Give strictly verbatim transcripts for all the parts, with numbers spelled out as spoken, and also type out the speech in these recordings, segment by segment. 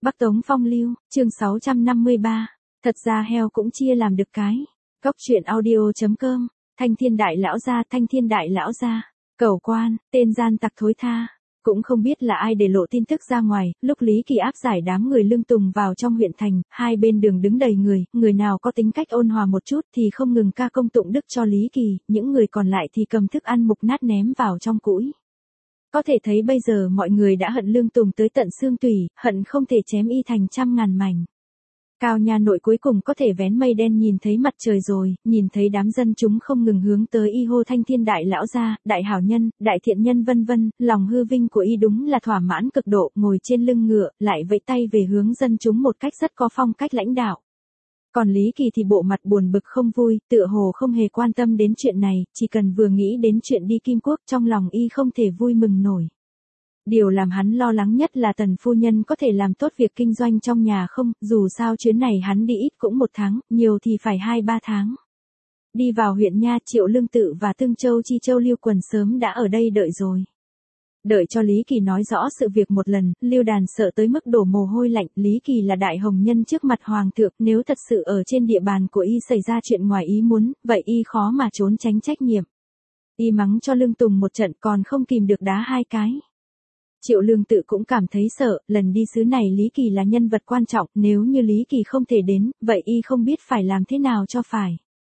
Bắc Tống Phong Lưu, chương sáu trăm năm mươi ba. Thật ra heo cũng chia làm được cái. Góc truyện audio.com. Thanh Thiên Đại Lão gia, Thanh Thiên Đại Lão gia. Cẩu quan, tên gian tặc thối tha. Cũng không biết là ai để lộ tin tức ra ngoài, lúc Lý Kỳ áp giải đám người lương tùng vào trong huyện thành, hai bên đường đứng đầy người, người nào có tính cách ôn hòa một chút thì không ngừng ca công tụng đức cho Lý Kỳ, những người còn lại thì cầm thức ăn mục nát ném vào trong cũi. Có thể thấy bây giờ mọi người đã hận lương tùng tới tận xương tủy, hận không thể chém y thành trăm ngàn mảnh. Cao Nha Nội cuối cùng có thể vén mây đen nhìn thấy mặt trời rồi, nhìn thấy đám dân chúng không ngừng hướng tới y hô Thanh Thiên Đại Lão gia, đại hảo nhân, đại thiện nhân vân vân, lòng hư vinh của y đúng là thỏa mãn cực độ, ngồi trên lưng ngựa, lại vẫy tay về hướng dân chúng một cách rất có phong cách lãnh đạo. Còn Lý Kỳ thì bộ mặt buồn bực không vui, tựa hồ không hề quan tâm đến chuyện này, chỉ cần vừa nghĩ đến chuyện đi Kim Quốc trong lòng y không thể vui mừng nổi. Điều làm hắn lo lắng nhất là Tần phu nhân có thể làm tốt việc kinh doanh trong nhà không, dù sao chuyến này hắn đi ít cũng một tháng, nhiều thì phải hai ba tháng. Đi vào huyện Nha, Triệu Lương Tự và Tương Châu Chi Châu Lưu Quần sớm đã ở đây đợi rồi. Đợi cho Lý Kỳ nói rõ sự việc một lần, Lưu Đàn sợ tới mức đổ mồ hôi lạnh, Lý Kỳ là đại hồng nhân trước mặt hoàng thượng, nếu thật sự ở trên địa bàn của y xảy ra chuyện ngoài ý muốn, vậy y khó mà trốn tránh trách nhiệm. Y mắng cho Lương Tùng một trận còn không kìm được đá hai cái. Triệu Lương Tự cũng cảm thấy sợ, lần đi xứ này Lý Kỳ là nhân vật quan trọng, nếu như Lý Kỳ không thể đến, vậy y không biết phải làm thế nào cho phải.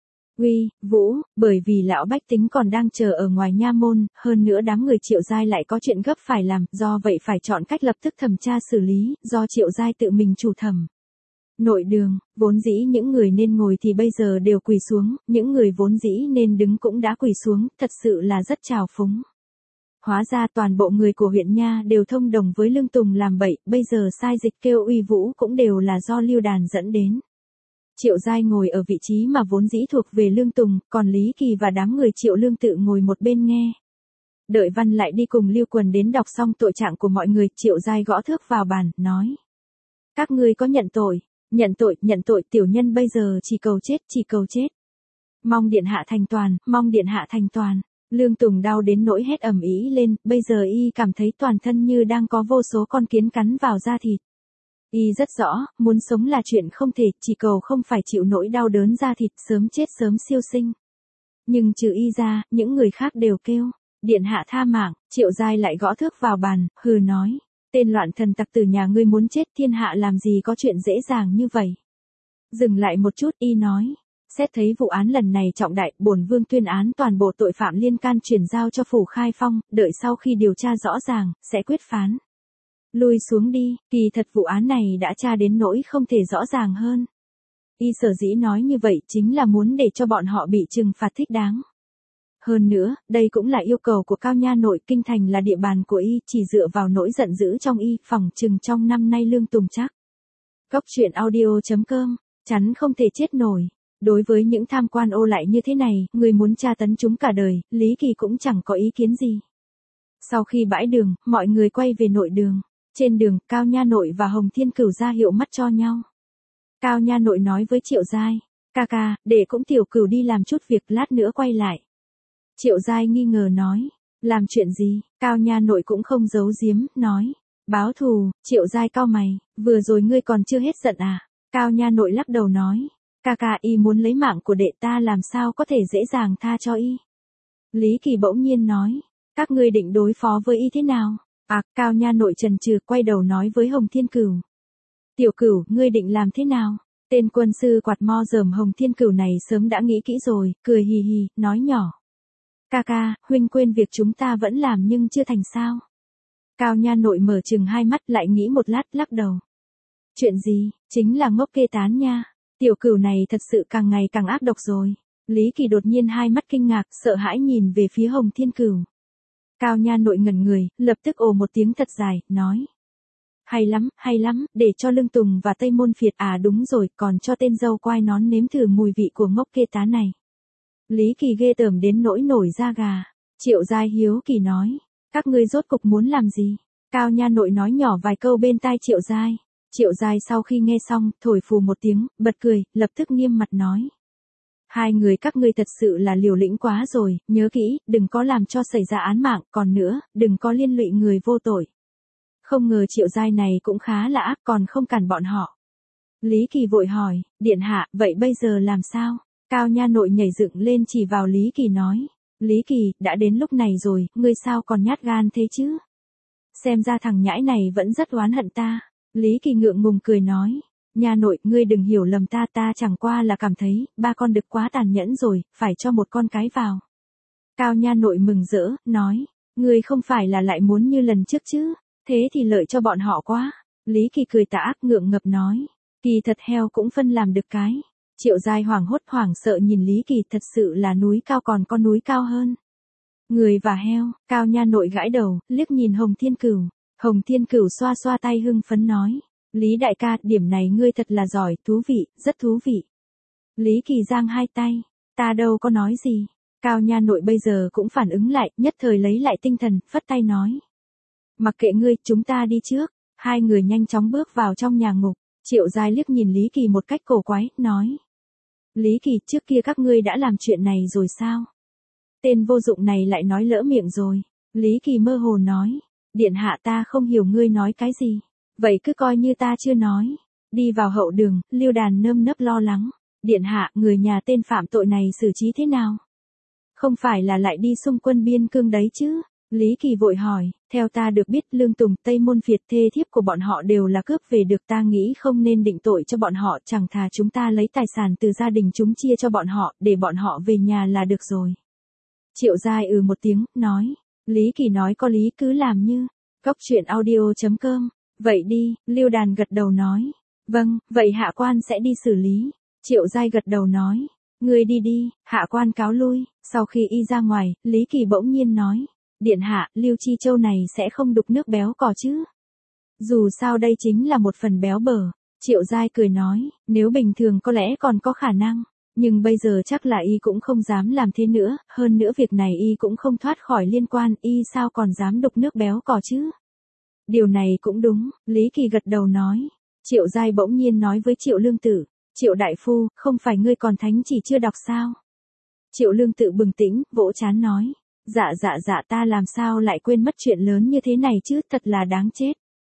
Uy, Vũ, bởi vì lão bách tính còn đang chờ ở ngoài nha môn, hơn nữa đám người Triệu Giai lại có chuyện gấp phải làm, do vậy phải chọn cách lập tức thẩm tra xử lý, do Triệu Giai tự mình chủ thẩm. Nội đường, vốn dĩ những người nên ngồi thì bây giờ đều quỳ xuống, những người vốn dĩ nên đứng cũng đã quỳ xuống, thật sự là rất trào phúng. Hóa ra toàn bộ người của huyện Nha đều thông đồng với Lương Tùng làm bậy, bây giờ sai dịch kêu uy vũ cũng đều là do Lưu Đàn dẫn đến. Triệu Giai ngồi ở vị trí mà vốn dĩ thuộc về Lương Tùng, còn Lý Kỳ và đám người Triệu Lương Tự ngồi một bên nghe. Đợi Văn lại đi cùng Lưu Quần đến đọc xong tội trạng của mọi người, Triệu Giai gõ thước vào bàn, nói. Các ngươi có nhận tội, nhận tội, nhận tội, tiểu nhân bây giờ chỉ cầu chết, chỉ cầu chết. Mong điện hạ thành toàn, mong điện hạ thành toàn. Lương Tùng đau đến nỗi hét ầm ĩ lên, bây giờ y cảm thấy toàn thân như đang có vô số con kiến cắn vào da thịt. Y rất rõ, muốn sống là chuyện không thể, chỉ cầu không phải chịu nỗi đau đớn da thịt, sớm chết sớm siêu sinh. Nhưng trừ y ra, những người khác đều kêu, điện hạ tha mạng, Triệu Giai lại gõ thước vào bàn, hừ nói, tên loạn thần tặc tử nhà ngươi muốn chết, thiên hạ làm gì có chuyện dễ dàng như vậy. Dừng lại một chút, y nói. Xét thấy vụ án lần này trọng đại, bổn vương tuyên án toàn bộ tội phạm liên can chuyển giao cho phủ Khai Phong, đợi sau khi điều tra rõ ràng, sẽ quyết phán. Lui xuống đi, kỳ thật vụ án này đã tra đến nỗi không thể rõ ràng hơn. Y sở dĩ nói như vậy chính là muốn để cho bọn họ bị trừng phạt thích đáng. Hơn nữa, đây cũng là yêu cầu của Cao Nha Nội, kinh thành là địa bàn của y, chỉ dựa vào nỗi giận dữ trong y, phỏng chừng trong năm nay Lương Tùng chắc. Góc truyện audio.com, chắn không thể chết nổi. Đối với những tham quan ô lại như thế này, người muốn tra tấn chúng cả đời, Lý Kỳ cũng chẳng có ý kiến gì. Sau khi bãi đường, mọi người quay về nội đường. Trên đường, Cao Nha Nội và Hồng Thiên Cửu ra hiệu mắt cho nhau. Cao Nha Nội nói với Triệu Giai, ca ca, để cũng Tiểu Cửu đi làm chút việc, lát nữa quay lại. Triệu Giai nghi ngờ nói, làm chuyện gì? Cao Nha Nội cũng không giấu giếm, nói, báo thù. Triệu Giai cau mày, vừa rồi ngươi còn chưa hết giận à? Cao Nha Nội lắc đầu nói, ca ca, y muốn lấy mạng của đệ ta, làm sao có thể dễ dàng tha cho y. Lý Kỳ bỗng nhiên nói, các ngươi định đối phó với y thế nào? À, Cao Nha Nội trần trừ, quay đầu nói với Hồng Thiên Cửu. Tiểu Cửu, ngươi định làm thế nào? Tên quân sư quạt mo dởm Hồng Thiên Cửu này sớm đã nghĩ kỹ rồi, cười hì hì, nói nhỏ. Ca ca, huynh quên việc chúng ta vẫn làm nhưng chưa thành sao? Cao Nha Nội mở trừng hai mắt, lại nghĩ một lát, lắc đầu. Chuyện gì? Chính là ngốc kê tán nha. Tiểu Cửu này thật sự càng ngày càng ác độc rồi. Lý Kỳ đột nhiên hai mắt kinh ngạc, sợ hãi nhìn về phía Hồng Thiên Cửu. Cao Nha Nội ngẩn người, lập tức ồ một tiếng thật dài, nói. Hay lắm, hay lắm, để cho Lương Tùng và Tây Môn Phiệt, à đúng rồi, còn cho tên dâu quai nón nếm thử mùi vị của ngốc kê tá này. Lý Kỳ ghê tởm đến nỗi nổi da gà. Triệu Giai hiếu kỳ nói, các ngươi rốt cục muốn làm gì? Cao Nha Nội nói nhỏ vài câu bên tai Triệu Giai. Triệu Giai sau khi nghe xong, thổi phù một tiếng, bật cười, lập tức nghiêm mặt nói. Hai người các ngươi thật sự là liều lĩnh quá rồi, nhớ kỹ, đừng có làm cho xảy ra án mạng, còn nữa, đừng có liên lụy người vô tội. Không ngờ Triệu Giai này cũng khá là ác còn không cản bọn họ. Lý Kỳ vội hỏi, điện hạ, vậy bây giờ làm sao? Cao nha nội nhảy dựng lên chỉ vào Lý Kỳ nói. Lý Kỳ, đã đến lúc này rồi, ngươi sao còn nhát gan thế chứ? Xem ra thằng nhãi này vẫn rất oán hận ta. Lý Kỳ ngượng ngùng cười nói. Nha nội, ngươi đừng hiểu lầm ta, ta chẳng qua là cảm thấy, ba con đực quá tàn nhẫn rồi, phải cho một con cái vào. Cao nha nội mừng rỡ, nói. Ngươi không phải là lại muốn như lần trước chứ? Thế thì lợi cho bọn họ quá. Lý Kỳ cười tà ác ngượng ngập nói. Kỳ thật heo cũng phân làm được cái. Triệu Giai hoảng hốt hoảng sợ nhìn Lý Kỳ, thật sự là núi cao còn có núi cao hơn. Người và heo, Cao nha nội gãi đầu, liếc nhìn Hồng Thiên Cửu. Hồng Thiên Cửu xoa xoa tay hưng phấn nói. Lý đại ca, điểm này ngươi thật là giỏi, thú vị, rất thú vị. Lý Kỳ giang hai tay, ta đâu có nói gì. Cao nha nội bây giờ cũng phản ứng lại, nhất thời lấy lại tinh thần, phất tay nói. Mặc kệ ngươi, chúng ta đi trước. Hai người nhanh chóng bước vào trong nhà ngục. Triệu Giai liếc nhìn Lý Kỳ một cách cổ quái, nói. Lý Kỳ, trước kia các ngươi đã làm chuyện này rồi sao? Tên vô dụng này lại nói lỡ miệng rồi. Lý Kỳ mơ hồ nói. Điện hạ, ta không hiểu ngươi nói cái gì. Vậy cứ coi như ta chưa nói. Đi vào hậu đường, Lưu Đàn nơm nớp lo lắng. Điện hạ, người nhà tên phạm tội này xử trí thế nào? Không phải là lại đi xung quân biên cương đấy chứ? Lý Kỳ vội hỏi, theo ta được biết Lương Tùng, Tây Môn Việt thê thiếp của bọn họ đều là cướp về được, ta nghĩ không nên định tội cho bọn họ, chẳng thà chúng ta lấy tài sản từ gia đình chúng chia cho bọn họ, để bọn họ về nhà là được rồi. Triệu Giai ừ một tiếng, nói, Lý Kỳ nói có lý, cứ làm như. Cóc truyện audio chấm com. Vậy đi, Lưu Đàn gật đầu nói. Vâng, vậy hạ quan sẽ đi xử lý. Triệu Giai gật đầu nói. Ngươi đi đi, hạ quan cáo lui. Sau khi y ra ngoài, Lý Kỳ bỗng nhiên nói. Điện hạ, Lưu Chi Châu này sẽ không đục nước béo cò chứ? Dù sao đây chính là một phần béo bở. Triệu Giai cười nói, nếu bình thường có lẽ còn có khả năng. Nhưng bây giờ chắc là y cũng không dám làm thế nữa, hơn nữa việc này y cũng không thoát khỏi liên quan, y sao còn dám đục nước béo cò chứ? Điều này cũng đúng, Lý Kỳ gật đầu nói. Triệu Giai bỗng nhiên nói với Triệu Lương Tử, Triệu đại phu, không phải ngươi còn thánh chỉ chưa đọc sao? Triệu Lương Tự bừng tỉnh, vỗ trán nói. Dạ dạ dạ, ta làm sao lại quên mất chuyện lớn như thế này chứ, thật là đáng chết.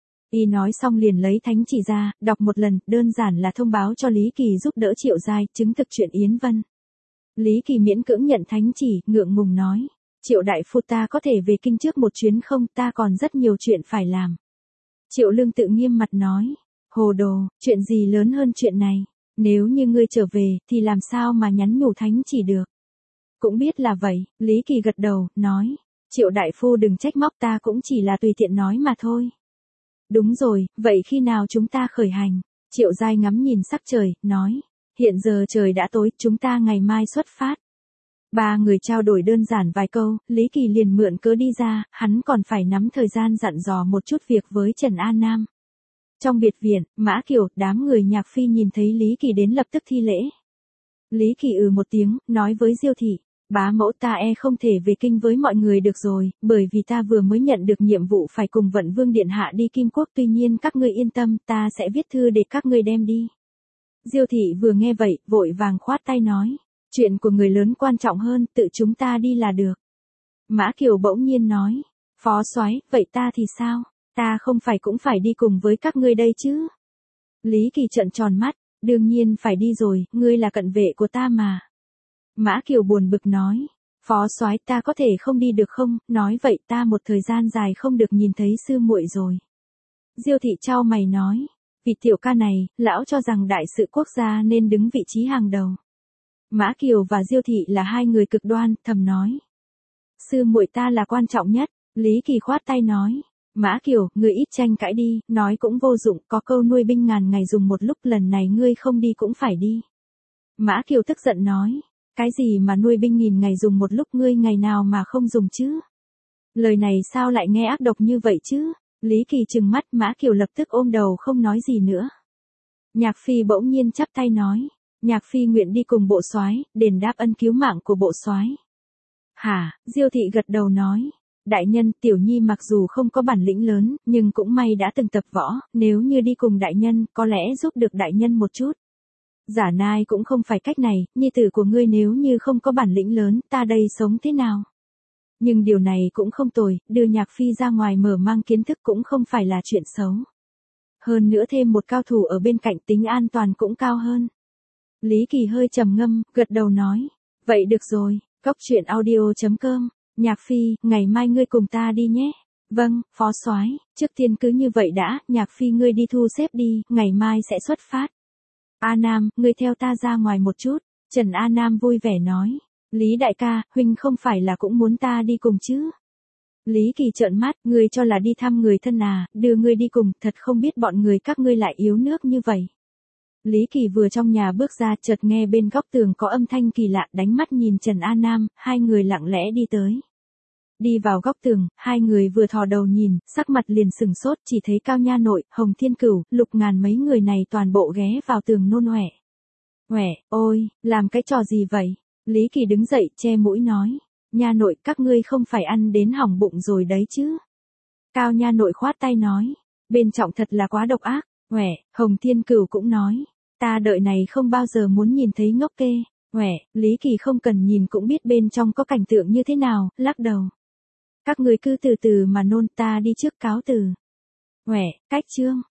Y nói xong liền lấy thánh chỉ ra, đọc một lần, đơn giản là thông báo cho Lý Kỳ giúp đỡ Triệu Giai, chứng thực chuyện Yến Vân. Lý Kỳ miễn cưỡng nhận thánh chỉ, ngượng ngùng nói. Triệu đại phu, ta có thể về kinh trước một chuyến không, ta còn rất nhiều chuyện phải làm. Triệu Lương Tự nghiêm mặt nói. Hồ đồ, chuyện gì lớn hơn chuyện này, nếu như ngươi trở về, thì làm sao mà nhắn nhủ thánh chỉ được. Cũng biết là vậy, Lý Kỳ gật đầu, nói. Triệu đại phu đừng trách móc, ta cũng chỉ là tùy tiện nói mà thôi. Đúng rồi, vậy khi nào chúng ta khởi hành? Triệu Giai ngắm nhìn sắc trời, nói. Hiện giờ trời đã tối, chúng ta ngày mai xuất phát. Ba người trao đổi đơn giản vài câu, Lý Kỳ liền mượn cớ đi ra, hắn còn phải nắm thời gian dặn dò một chút việc với Trần An Nam. Trong biệt viện, Mã Kiều, đám người Nhạc Phi nhìn thấy Lý Kỳ đến lập tức thi lễ. Lý Kỳ ừ một tiếng, nói với Diêu Thị. Bá mẫu, ta e không thể về kinh với mọi người được rồi, bởi vì ta vừa mới nhận được nhiệm vụ phải cùng Vận Vương Điện Hạ đi Kim Quốc, tuy nhiên các ngươi yên tâm, ta sẽ viết thư để các ngươi đem đi. Diêu Thị vừa nghe vậy, vội vàng khoát tay nói, chuyện của người lớn quan trọng hơn, tự chúng ta đi là được. Mã Kiều bỗng nhiên nói, Phó Soái, vậy ta thì sao, ta không phải cũng phải đi cùng với các ngươi đây chứ? Lý Kỳ trợn tròn mắt, đương nhiên phải đi rồi, ngươi là cận vệ của ta mà. Mã Kiều buồn bực nói, Phó Soái, ta có thể không đi được không, nói vậy ta một thời gian dài không được nhìn thấy sư muội rồi. Diêu Thị chau mày nói, vì tiểu ca này, lão cho rằng đại sự quốc gia nên đứng vị trí hàng đầu. Mã Kiều và Diêu Thị là hai người cực đoan, thầm nói. Sư muội ta là quan trọng nhất, Lý Kỳ khoát tay nói. Mã Kiều, ngươi ít tranh cãi đi, nói cũng vô dụng, có câu nuôi binh ngàn ngày dùng một lúc, lần này ngươi không đi cũng phải đi. Mã Kiều tức giận nói. Cái gì mà nuôi binh nghìn ngày dùng một lúc, ngươi ngày nào mà không dùng chứ? Lời này sao lại nghe ác độc như vậy chứ? Lý Kỳ trừng mắt, Mã Kiều lập tức ôm đầu không nói gì nữa. Nhạc Phi bỗng nhiên chắp tay nói, Nhạc Phi nguyện đi cùng bộ soái, đền đáp ân cứu mạng của bộ soái. Hả? Diêu Thị gật đầu nói, đại nhân, tiểu nhi mặc dù không có bản lĩnh lớn, nhưng cũng may đã từng tập võ, nếu như đi cùng đại nhân, có lẽ giúp được đại nhân một chút. Giả nai cũng không phải cách này, nhi tử của ngươi nếu như không có bản lĩnh lớn, ta đây sống thế nào? Nhưng điều này cũng không tồi, đưa Nhạc Phi ra ngoài mở mang kiến thức cũng không phải là chuyện xấu. Hơn nữa thêm một cao thủ ở bên cạnh tính an toàn cũng cao hơn. Lý Kỳ hơi trầm ngâm, gật đầu nói. Vậy được rồi, Cốc truyện audio chấm com. Nhạc Phi, ngày mai ngươi cùng ta đi nhé. Vâng, phó soái, trước tiên cứ như vậy đã, Nhạc Phi ngươi đi thu xếp đi, ngày mai sẽ xuất phát. A Nam, ngươi theo ta ra ngoài một chút. Trần A Nam vui vẻ nói. Lý đại ca, huynh không phải là cũng muốn ta đi cùng chứ? Lý Kỳ trợn mắt, ngươi cho là đi thăm người thân à, đưa ngươi đi cùng, thật không biết bọn người các ngươi lại yếu nước như vậy. Lý Kỳ vừa trong nhà bước ra, chợt nghe bên góc tường có âm thanh kỳ lạ, đánh mắt nhìn Trần A Nam, hai người lặng lẽ đi tới. Đi vào góc tường, hai người vừa thò đầu nhìn, sắc mặt liền sừng sốt, chỉ thấy Cao Nha Nội, Hồng Thiên Cửu, Lục Ngàn mấy người này toàn bộ ghé vào tường nôn ọe. Ọe, ôi, làm cái trò gì vậy? Lý Kỳ đứng dậy, che mũi nói. Nha Nội, các ngươi không phải ăn đến hỏng bụng rồi đấy chứ? Cao Nha Nội khoát tay nói. Bên trọng thật là quá độc ác. Ọe, Hồng Thiên Cửu cũng nói. Ta đợi này không bao giờ muốn nhìn thấy ngốc kê. Ọe, Lý Kỳ không cần nhìn cũng biết bên trong có cảnh tượng như thế nào, lắc đầu. Các người cứ từ từ mà nôn, ta đi trước cáo từ. Uể, cách chương.